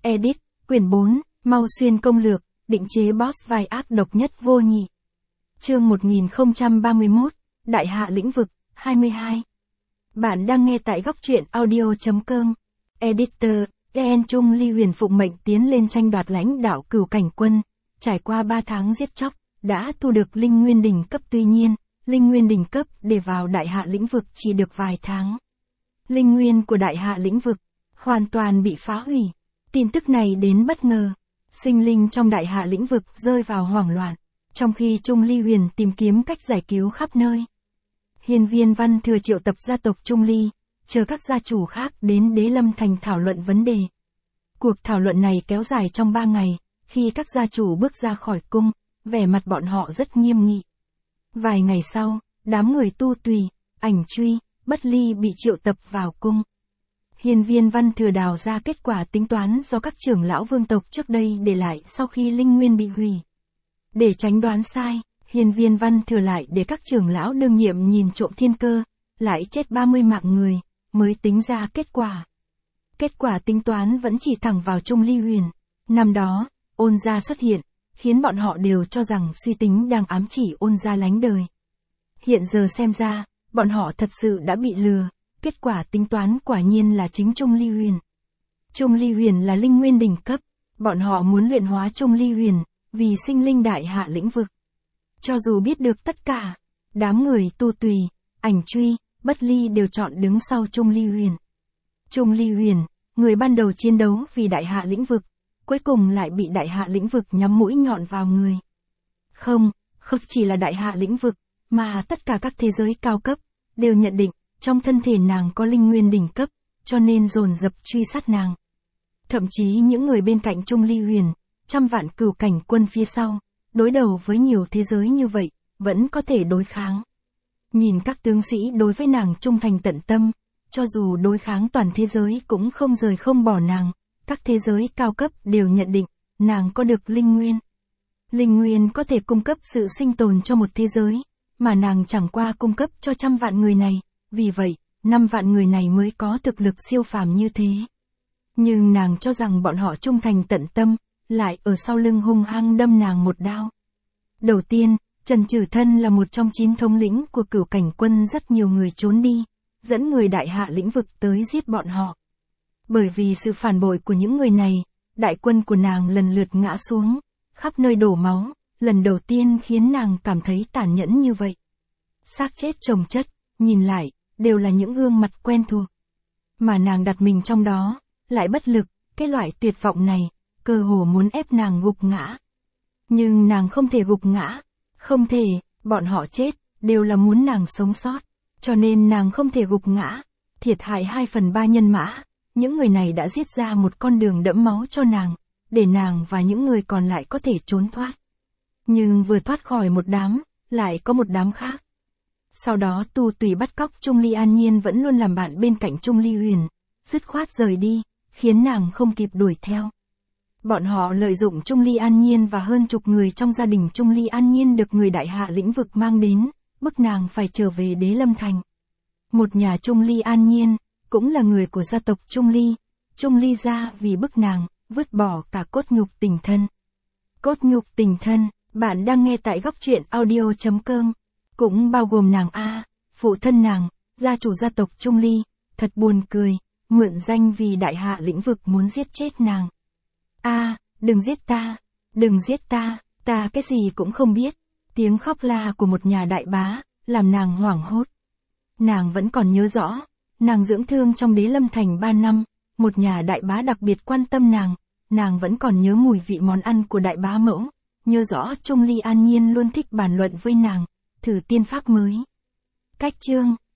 Edit, quyển 4, Mau Xuyên công lược, định chế boss vai ác độc nhất vô nhị. Chương 1031, Đại hạ lĩnh vực, 22. Bạn đang nghe tại góc truyện audio.com. Editor, En Trung Ly Huyền phụng mệnh tiến lên tranh đoạt lãnh đạo Cửu Cảnh Quân, trải qua 3 tháng giết chóc, đã thu được Linh Nguyên đỉnh cấp, tuy nhiên, Linh Nguyên đỉnh cấp để vào Đại hạ lĩnh vực chỉ được vài tháng. Linh Nguyên của Đại hạ lĩnh vực hoàn toàn bị phá hủy. Tin tức này đến bất ngờ. Sinh linh trong Đại hạ lĩnh vực rơi vào hoảng loạn, trong khi Trung Ly Huyền tìm kiếm cách giải cứu khắp nơi. Hiên Viên Văn Thừa triệu tập gia tộc Trung Ly, chờ các gia chủ khác đến Đế Lâm Thành thảo luận vấn đề. Cuộc thảo luận này kéo dài trong 3 ngày, khi các gia chủ bước ra khỏi cung, vẻ mặt bọn họ rất nghiêm nghị. Vài ngày sau, đám người Tu Tùy, Ảnh Truy, Bất Ly bị triệu tập vào cung. Hiên Viên Văn Thừa đào ra kết quả tính toán do các trưởng lão vương tộc trước đây để lại sau khi Linh Nguyên bị hủy. Để tránh đoán sai, Hiên Viên Văn Thừa lại để các trưởng lão đương nhiệm nhìn trộm thiên cơ, lại chết 30 mạng người, mới tính ra kết quả. Kết quả tính toán vẫn chỉ thẳng vào Trung Ly Huyền. Năm đó, Ôn gia xuất hiện, khiến bọn họ đều cho rằng suy tính đang ám chỉ Ôn gia lánh đời. Hiện giờ xem ra, bọn họ thật sự đã bị lừa, kết quả tính toán quả nhiên là chính Trung Ly Huyền. Trung Ly Huyền là Linh Nguyên đỉnh cấp, bọn họ muốn luyện hóa Trung Ly Huyền, vì sinh linh Đại hạ lĩnh vực. Cho dù biết được tất cả, đám người Tu Tùy, Ảnh Truy, Bất Ly đều chọn đứng sau Trung Ly Huyền. Trung Ly Huyền, người ban đầu chiến đấu vì Đại hạ lĩnh vực, cuối cùng lại bị Đại hạ lĩnh vực nhắm mũi nhọn vào người. Không chỉ là Đại hạ lĩnh vực, mà tất cả các thế giới cao cấp, đều nhận định, trong thân thể nàng có Linh Nguyên đỉnh cấp, cho nên dồn dập truy sát nàng. Thậm chí những người bên cạnh Trung Ly Huyền, trăm vạn Cửu Cảnh Quân phía sau, đối đầu với nhiều thế giới như vậy, vẫn có thể đối kháng. Nhìn các tướng sĩ đối với nàng trung thành tận tâm, cho dù đối kháng toàn thế giới cũng không rời không bỏ nàng, các thế giới cao cấp đều nhận định, nàng có được Linh Nguyên. Linh Nguyên có thể cung cấp sự sinh tồn cho một thế giới, mà nàng chẳng qua cung cấp cho trăm vạn người này, vì vậy, 5 vạn người này mới có thực lực siêu phàm như thế. Nhưng nàng cho rằng bọn họ trung thành tận tâm, lại ở sau lưng hung hăng đâm nàng một đao. Đầu tiên, Trần Trừ Thân là một trong 9 thống lĩnh của Cửu Cảnh Quân, rất nhiều người trốn đi, dẫn người Đại hạ lĩnh vực tới giết bọn họ. Bởi vì sự phản bội của những người này, đại quân của nàng lần lượt ngã xuống, khắp nơi đổ máu, lần đầu tiên khiến nàng cảm thấy tàn nhẫn như vậy. Xác chết chồng chất, nhìn lại, đều là những gương mặt quen thuộc. Mà nàng đặt mình trong đó, lại bất lực, cái loại tuyệt vọng này, cơ hồ muốn ép nàng gục ngã. Nhưng nàng không thể gục ngã, không thể, bọn họ chết, đều là muốn nàng sống sót, cho nên nàng không thể gục ngã, thiệt hại 2/3 nhân mã, những người này đã giết ra một con đường đẫm máu cho nàng, để nàng và những người còn lại có thể trốn thoát. Nhưng vừa thoát khỏi một đám, lại có một đám khác. Sau đó Tu Tùy bắt cóc Trung Ly An Nhiên vẫn luôn làm bạn bên cạnh Trung Ly Huyền, dứt khoát rời đi, khiến nàng không kịp đuổi theo. Bọn họ lợi dụng Trung Ly An Nhiên và hơn chục người trong gia đình Trung Ly An Nhiên được người Đại hạ lĩnh vực mang đến, bức nàng phải trở về Đế Lâm Thành. Một nhà Trung Ly An Nhiên, cũng là người của gia tộc Trung Ly gia vì bức nàng, vứt bỏ cả cốt nhục tình thân. Cốt nhục tình thân, bạn đang nghe tại góc truyện audio.com, cũng bao gồm nàng phụ thân nàng, gia chủ gia tộc Trung Ly, thật buồn cười, mượn danh vì Đại hạ lĩnh vực muốn giết chết nàng. Đừng giết ta, ta cái gì cũng không biết. Tiếng khóc la của một nhà đại bá, làm nàng hoảng hốt. Nàng vẫn còn nhớ rõ, nàng dưỡng thương trong Đế Lâm Thành 3 năm, một nhà đại bá đặc biệt quan tâm nàng vẫn còn nhớ mùi vị món ăn của đại bá mẫu, nhớ rõ Trung Ly An Nhiên luôn thích bàn luận với nàng, thử tiên pháp mới. Cách chương